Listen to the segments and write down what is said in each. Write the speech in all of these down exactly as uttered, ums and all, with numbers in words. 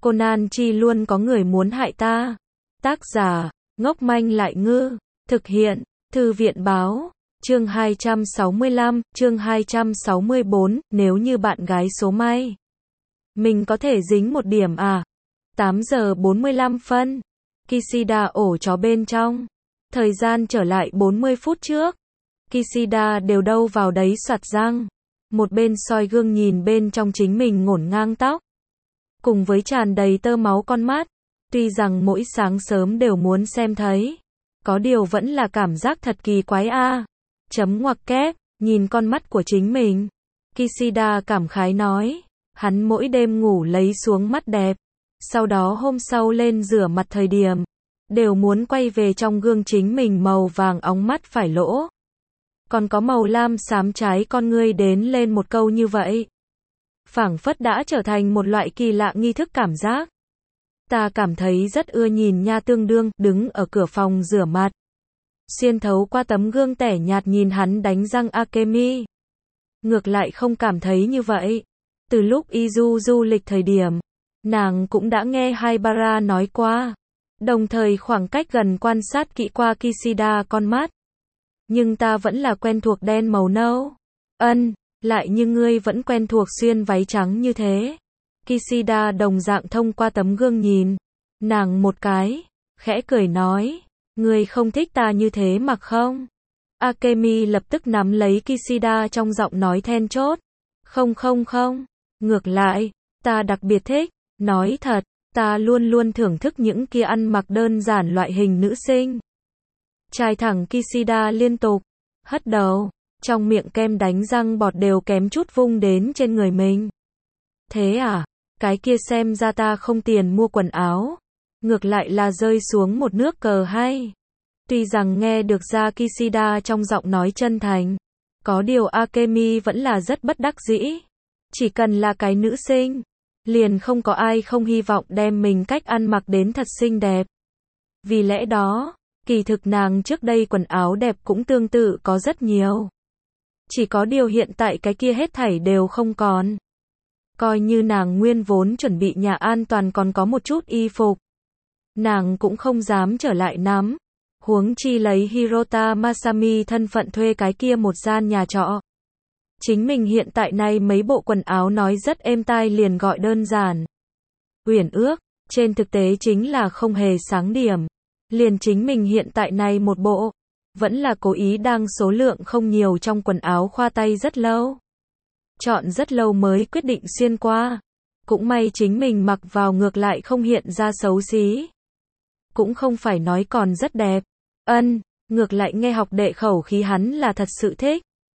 Conan chi luôn có người muốn hại ta. Tác giả, ngốc manh lại ngư. Thực hiện, Thư viện báo. Chương hai trăm sáu mươi lăm, chương hai trăm sáu mươi bốn, nếu như bạn gái số may. Mình có thể dính một điểm à? tám giờ bốn mươi lăm phân. Kishida ổ chó bên trong. Thời gian trở lại bốn mươi phút trước. Kishida đều đâu vào đấy soạt răng. Một bên soi gương nhìn bên trong chính mình ngổn ngang tóc. Cùng với tràn đầy tơ máu con mắt. Tuy rằng mỗi sáng sớm đều muốn xem thấy. Có điều vẫn là cảm giác thật kỳ quái a. À. Chấm ngoặc kép, nhìn con mắt của chính mình. Kishida cảm khái nói. Hắn mỗi đêm ngủ lấy xuống mắt đẹp. Sau đó hôm sau lên rửa mặt thời điểm. Đều muốn quay về trong gương chính mình màu vàng óng mắt phải lỗ. Còn có màu lam xám trái con ngươi đến lên một câu như vậy. Phảng phất đã trở thành một loại kỳ lạ nghi thức cảm giác. Ta cảm thấy rất ưa nhìn nha, tương đương đứng ở cửa phòng rửa mặt. Xuyên thấu qua tấm gương tẻ nhạt nhìn hắn đánh răng Akemi. Ngược lại không cảm thấy như vậy. Từ lúc Izu du lịch thời điểm, nàng cũng đã nghe Haibara nói qua. Đồng thời khoảng cách gần quan sát kỹ qua Kishida con mắt. Nhưng ta vẫn là quen thuộc đen màu nâu. Ân, lại như ngươi vẫn quen thuộc xuyên váy trắng như thế. Kishida đồng dạng thông qua tấm gương nhìn. Nàng một cái, khẽ cười nói. Ngươi không thích ta như thế mặc không? Akemi lập tức nắm lấy Kishida trong giọng nói then chốt. Không không không, ngược lại, ta đặc biệt thích. Nói thật, ta luôn luôn thưởng thức những kia ăn mặc đơn giản loại hình nữ sinh. Trai thẳng Kishida liên tục, hất đầu, trong miệng kem đánh răng bọt đều kém chút vung đến trên người mình. Thế à, cái kia xem ra ta không tiền mua quần áo. Ngược lại là rơi xuống một nước cờ hay. Tuy rằng nghe được ra Kishida trong giọng nói chân thành. Có điều Akemi vẫn là rất bất đắc dĩ. Chỉ cần là cái nữ sinh. Liền không có ai không hy vọng đem mình cách ăn mặc đến thật xinh đẹp. Vì lẽ đó, kỳ thực nàng trước đây quần áo đẹp cũng tương tự có rất nhiều. Chỉ có điều hiện tại cái kia hết thảy đều không còn. Coi như nàng nguyên vốn chuẩn bị nhà an toàn còn có một chút y phục. Nàng cũng không dám trở lại nắm. Huống chi lấy Hirota Masami thân phận thuê cái kia một gian nhà trọ. Chính mình hiện tại này mấy bộ quần áo nói rất êm tai liền gọi đơn giản. Uyển ước, trên thực tế chính là không hề sáng điểm. Liền chính mình hiện tại này một bộ, vẫn là cố ý đang số lượng không nhiều trong quần áo khoa tay rất lâu. Chọn rất lâu mới quyết định xuyên qua. Cũng may chính mình mặc vào ngược lại không hiện ra xấu xí. Cũng không phải nói còn rất đẹp. Ân, ngược lại nghe học đệ khẩu khí hắn là thật sự thích.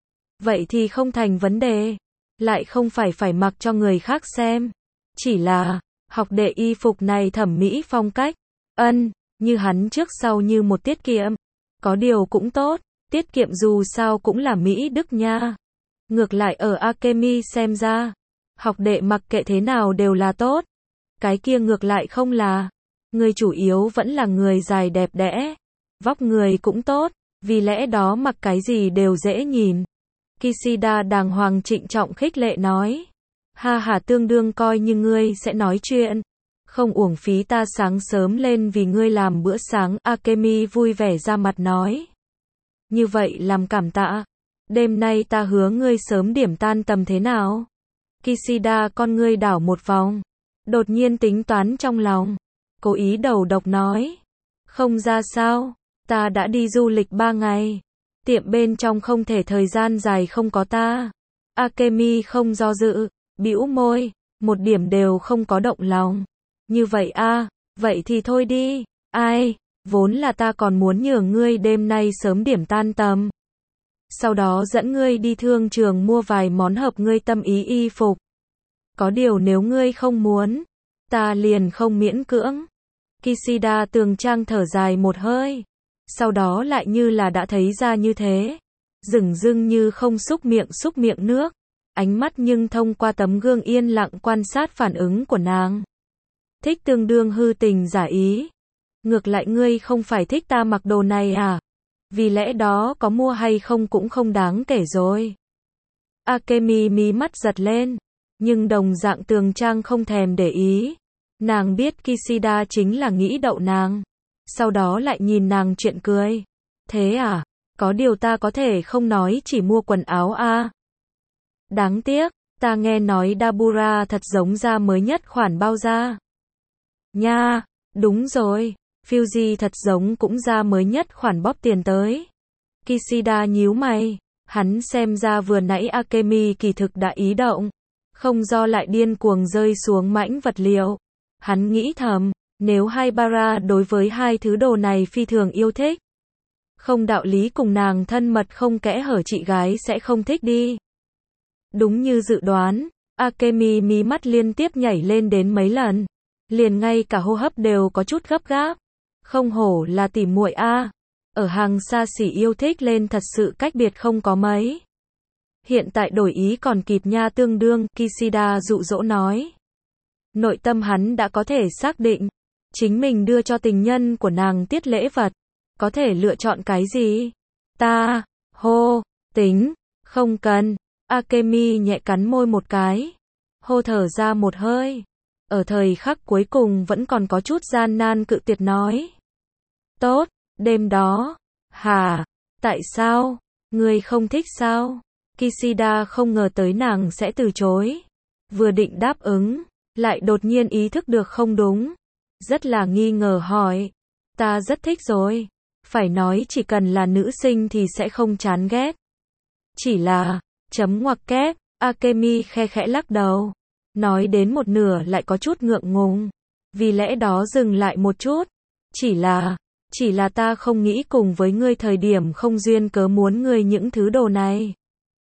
Vậy thì không thành vấn đề. Lại không phải phải mặc cho người khác xem. Chỉ là, học đệ y phục này thẩm mỹ phong cách. Ân, như hắn trước sau như một tiết kiệm. Có điều cũng tốt, tiết kiệm dù sao cũng là Mỹ Đức nha. Ngược lại ở Akemi xem ra, học đệ mặc kệ thế nào đều là tốt. Cái kia ngược lại không là. Người chủ yếu vẫn là người dài đẹp đẽ. Vóc người cũng tốt, vì lẽ đó mặc cái gì đều dễ nhìn. Kishida đàng hoàng trịnh trọng khích lệ nói. Ha ha, tương đương coi như ngươi sẽ nói chuyện. Không uổng phí ta sáng sớm lên vì ngươi làm bữa sáng. Akemi vui vẻ ra mặt nói. Như vậy làm cảm tạ. Đêm nay ta hứa ngươi sớm điểm tan tầm thế nào? Kishida con ngươi đảo một vòng. Đột nhiên tính toán trong lòng. Cố ý đầu độc nói. Không ra sao, ta đã đi du lịch ba ngày. Tiệm bên trong không thể thời gian dài không có ta. Akemi không do dự, bĩu môi, một điểm đều không có động lòng. Như vậy a, à, vậy thì thôi đi. Ai, vốn là ta còn muốn nhờ ngươi đêm nay sớm điểm tan tầm. Sau đó dẫn ngươi đi thương trường mua vài món hợp ngươi tâm ý y phục. Có điều nếu ngươi không muốn, ta liền không miễn cưỡng. Kishida tường trang thở dài một hơi. Sau đó lại như là đã thấy ra như thế. Dửng dưng như không xúc miệng xúc miệng nước. Ánh mắt nhưng thông qua tấm gương yên lặng quan sát phản ứng của nàng. Thích tương đương hư tình giả ý. Ngược lại ngươi không phải thích ta mặc đồ này à? Vì lẽ đó có mua hay không cũng không đáng kể rồi. Akemi mí mắt giật lên. Nhưng đồng dạng tường trang không thèm để ý. Nàng biết Kishida chính là nghĩ đậu nàng. Sau đó lại nhìn nàng chuyện cười. Thế à? Có điều ta có thể không nói chỉ mua quần áo à? Đáng tiếc, ta nghe nói Dabura thật giống ra mới nhất khoản bao da. Nha, đúng rồi, Fuji thật giống cũng ra mới nhất khoản bóp tiền tới. Kishida nhíu mày, hắn xem ra vừa nãy Akemi kỳ thực đã ý động, không do lại điên cuồng rơi xuống mảnh vật liệu. Hắn nghĩ thầm, nếu Haibara đối với hai thứ đồ này phi thường yêu thích, không đạo lý cùng nàng thân mật không kẽ hở chị gái sẽ không thích đi. Đúng như dự đoán, Akemi mí mắt liên tiếp nhảy lên đến mấy lần, liền ngay cả hô hấp đều có chút gấp gáp. Không hổ là tỉ muội a, ở hàng xa xỉ yêu thích lên thật sự cách biệt không có mấy. Hiện tại đổi ý còn kịp nha, tương đương, Kishida dụ dỗ nói. Nội tâm hắn đã có thể xác định, chính mình đưa cho tình nhân của nàng tiết lễ vật, có thể lựa chọn cái gì? Ta, hô, tính, không cần. Akemi nhẹ cắn môi một cái, hô thở ra một hơi. Ở thời khắc cuối cùng vẫn còn có chút gian nan cự tuyệt nói. Tốt, đêm đó. Hả? Tại sao? Ngươi không thích sao? Kishida không ngờ tới nàng sẽ từ chối. Vừa định đáp ứng, lại đột nhiên ý thức được không đúng. Rất là nghi ngờ hỏi. Ta rất thích rồi. Phải nói chỉ cần là nữ sinh thì sẽ không chán ghét. Chỉ là, chấm ngoặc kép, Akemi khe khẽ lắc đầu. Nói đến một nửa lại có chút ngượng ngùng. Vì lẽ đó dừng lại một chút. Chỉ là, chỉ là ta không nghĩ cùng với ngươi thời điểm không duyên cớ muốn ngươi những thứ đồ này.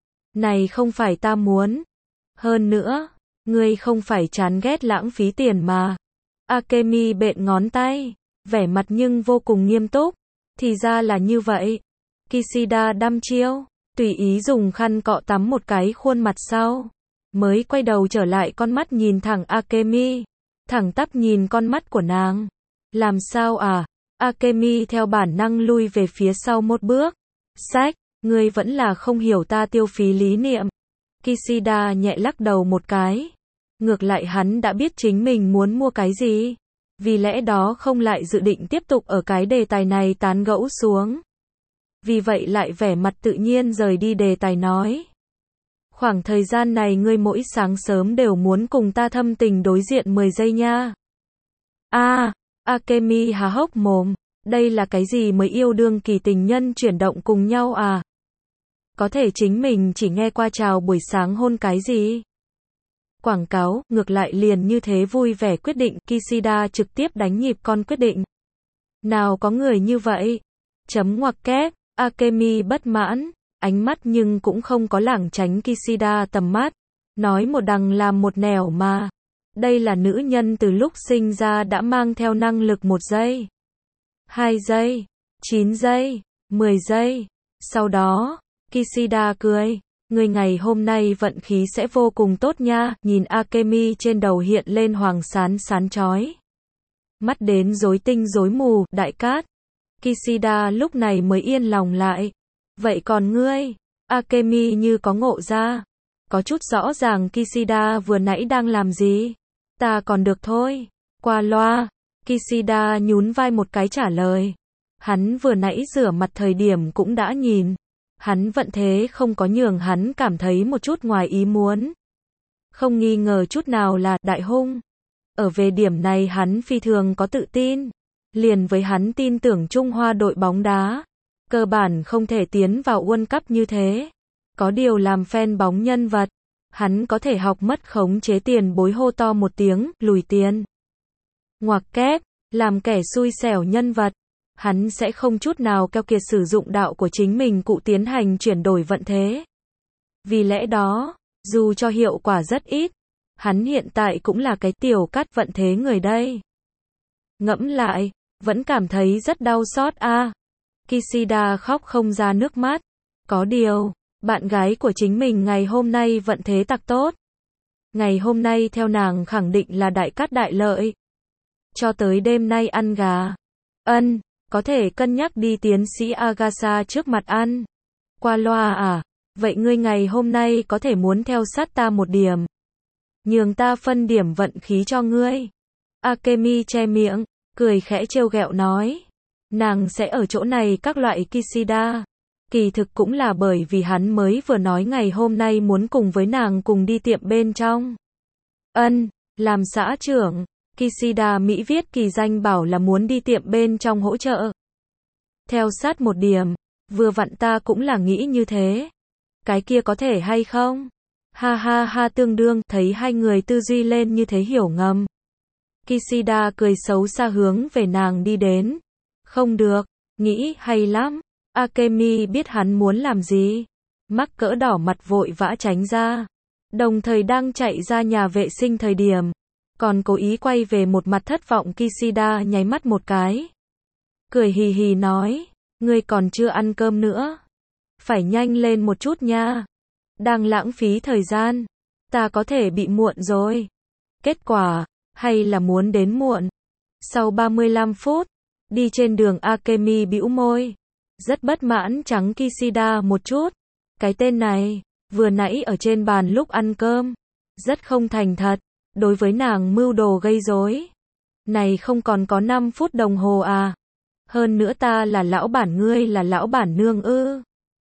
Này không phải ta muốn. Hơn nữa, ngươi không phải chán ghét lãng phí tiền mà. Akemi bện ngón tay, vẻ mặt nhưng vô cùng nghiêm túc. Thì ra là như vậy. Kishida đăm chiêu, tùy ý dùng khăn cọ tắm một cái khuôn mặt sau. Mới quay đầu trở lại, con mắt nhìn thẳng Akemi. Thẳng tắp nhìn con mắt của nàng. Làm sao à? Akemi theo bản năng lui về phía sau một bước. Sách, ngươi vẫn là không hiểu ta tiêu phí lý niệm. Kishida nhẹ lắc đầu một cái. Ngược lại hắn đã biết chính mình muốn mua cái gì. Vì lẽ đó không lại dự định tiếp tục ở cái đề tài này tán gẫu xuống. Vì vậy lại vẻ mặt tự nhiên rời đi đề tài nói. Khoảng thời gian này ngươi mỗi sáng sớm đều muốn cùng ta thâm tình đối diện mười giây nha. A, à, Akemi há hốc mồm, đây là cái gì mới yêu đương kỳ tình nhân chuyển động cùng nhau à? Có thể chính mình chỉ nghe qua chào buổi sáng hôn cái gì? Quảng cáo, ngược lại liền như thế vui vẻ quyết định, Kishida trực tiếp đánh nhịp con quyết định. Nào có người như vậy? Chấm ngoặc kép, Akemi bất mãn, ánh mắt nhưng cũng không có lảng tránh Kishida tầm mắt. Nói một đằng làm một nẻo mà. Đây là nữ nhân từ lúc sinh ra đã mang theo năng lực một giây, hai giây, chín giây, mười giây. Sau đó, Kishida cười. Người ngày hôm nay vận khí sẽ vô cùng tốt nha. Nhìn Akemi trên đầu hiện lên hoàng sán sán chói. Mắt đến rối tinh rối mù, đại cát. Kishida lúc này mới yên lòng lại. Vậy còn ngươi? Akemi như có ngộ ra. Có chút rõ ràng Kishida vừa nãy đang làm gì. Ta còn được thôi. Qua loa. Kishida nhún vai một cái trả lời. Hắn vừa nãy rửa mặt thời điểm cũng đã nhìn. Hắn vận thế không có nhường hắn cảm thấy một chút ngoài ý muốn. Không nghi ngờ chút nào là đại hung. Ở về điểm này hắn phi thường có tự tin. Liền với hắn tin tưởng Trung Hoa đội bóng đá. Cơ bản không thể tiến vào World Cup như thế. Có điều làm fan bóng nhân vật. Hắn có thể học mất khống chế tiền bối hô to một tiếng, lùi tiền. Ngoặc kép, làm kẻ xui xẻo nhân vật. Hắn sẽ không chút nào keo kiệt sử dụng đạo của chính mình cụ tiến hành chuyển đổi vận thế. Vì lẽ đó, dù cho hiệu quả rất ít, hắn hiện tại cũng là cái tiểu cắt vận thế người đây. Ngẫm lại, vẫn cảm thấy rất đau xót a. À. Kishida khóc không ra nước mắt. Có điều, bạn gái của chính mình ngày hôm nay vận thế tặc tốt. Ngày hôm nay theo nàng khẳng định là đại cát đại lợi. Cho tới đêm nay ăn gà. Ân, có thể cân nhắc đi tiến sĩ Agasa trước mặt ăn. Qua loa à? Vậy ngươi ngày hôm nay có thể muốn theo sát ta một điểm. Nhường ta phân điểm vận khí cho ngươi. Akemi che miệng, cười khẽ trêu ghẹo nói. Nàng sẽ ở chỗ này các loại Kishida. Kỳ thực cũng là bởi vì hắn mới vừa nói ngày hôm nay muốn cùng với nàng cùng đi tiệm bên trong. Ân, làm xã trưởng, Kishida Mỹ viết kỳ danh bảo là muốn đi tiệm bên trong hỗ trợ. Theo sát một điểm, vừa vặn ta cũng là nghĩ như thế. Cái kia có thể hay không? Ha ha ha tương đương, thấy hai người tư duy lên như thế hiểu ngầm. Kishida cười xấu xa hướng về nàng đi đến. Không được, nghĩ hay lắm. Akemi biết hắn muốn làm gì. Mắc cỡ đỏ mặt vội vã tránh ra. Đồng thời đang chạy ra nhà vệ sinh thời điểm. Còn cố ý quay về một mặt thất vọng Kishida nháy mắt một cái. Cười hì hì nói. Ngươi còn chưa ăn cơm nữa. Phải nhanh lên một chút nha. Đang lãng phí thời gian. Ta có thể bị muộn rồi. Kết quả, hay là muốn đến muộn. Sau ba mươi lăm phút, đi trên đường Akemi bĩu môi. Rất bất mãn trắng Kishida một chút. Cái tên này, vừa nãy ở trên bàn lúc ăn cơm. Rất không thành thật. Đối với nàng mưu đồ gây rối. Này không còn có năm phút đồng hồ à. Hơn nữa ta là lão bản ngươi là lão bản nương ư.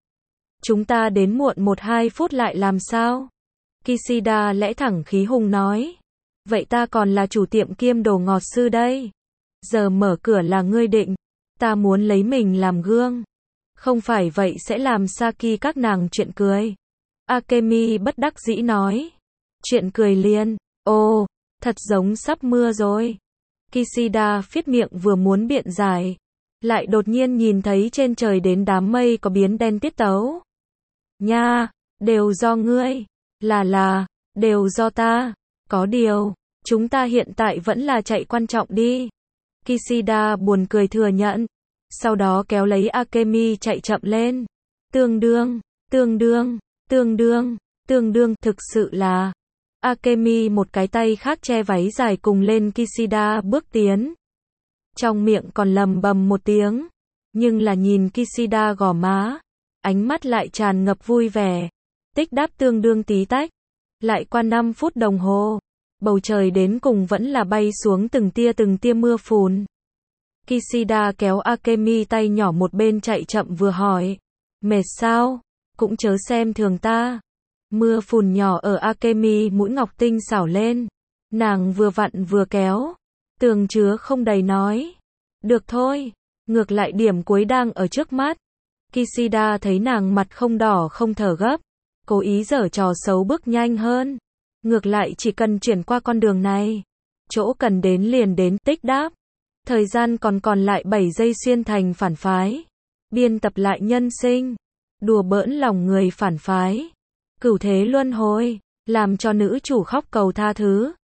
Chúng ta đến muộn một hai phút lại làm sao? Kishida lẽ thẳng khí hùng nói. Vậy ta còn là chủ tiệm kiêm đồ ngọt sư đây. Giờ mở cửa là ngươi định. Ta muốn lấy mình làm gương. Không phải vậy sẽ làm Saki các nàng chuyện cười. Akemi bất đắc dĩ nói. Chuyện cười liền. Ồ, thật giống sắp mưa rồi. Kishida phiết miệng vừa muốn biện giải. Lại đột nhiên nhìn thấy trên trời đến đám mây có biến đen tiết tấu. Nha, đều do ngươi. Là là, đều do ta. Có điều, chúng ta hiện tại vẫn là chạy quan trọng đi. Kishida buồn cười thừa nhận. Sau đó kéo lấy Akemi chạy chậm lên. Tương đương, tương đương, tương đương, tương đương, thực sự là. Akemi một cái tay khác che váy dài cùng lên Kishida bước tiến. Trong miệng còn lầm bầm một tiếng. Nhưng là nhìn Kishida gò má. Ánh mắt lại tràn ngập vui vẻ. Tích đáp tương đương tí tách. Lại qua năm phút đồng hồ. Bầu trời đến cùng vẫn là bay xuống từng tia từng tia mưa phùn. Kishida kéo Akemi tay nhỏ một bên chạy chậm vừa hỏi. Mệt sao? Cũng chớ xem thường ta. Mưa phùn nhỏ ở Akemi mũi ngọc tinh xảo lên. Nàng vừa vặn vừa kéo. Tường chứa không đầy nói. Được thôi. Ngược lại điểm cuối đang ở trước mắt. Kishida thấy nàng mặt không đỏ không thở gấp. Cố ý giở trò xấu bước nhanh hơn. Ngược lại chỉ cần chuyển qua con đường này. Chỗ cần đến liền đến tích đáp. Thời gian còn còn lại bảy giây xuyên thành phản phái. Biên tập lại nhân sinh. Đùa bỡn lòng người phản phái. Cửu thế luân hồi. Làm cho nữ chủ khóc cầu tha thứ.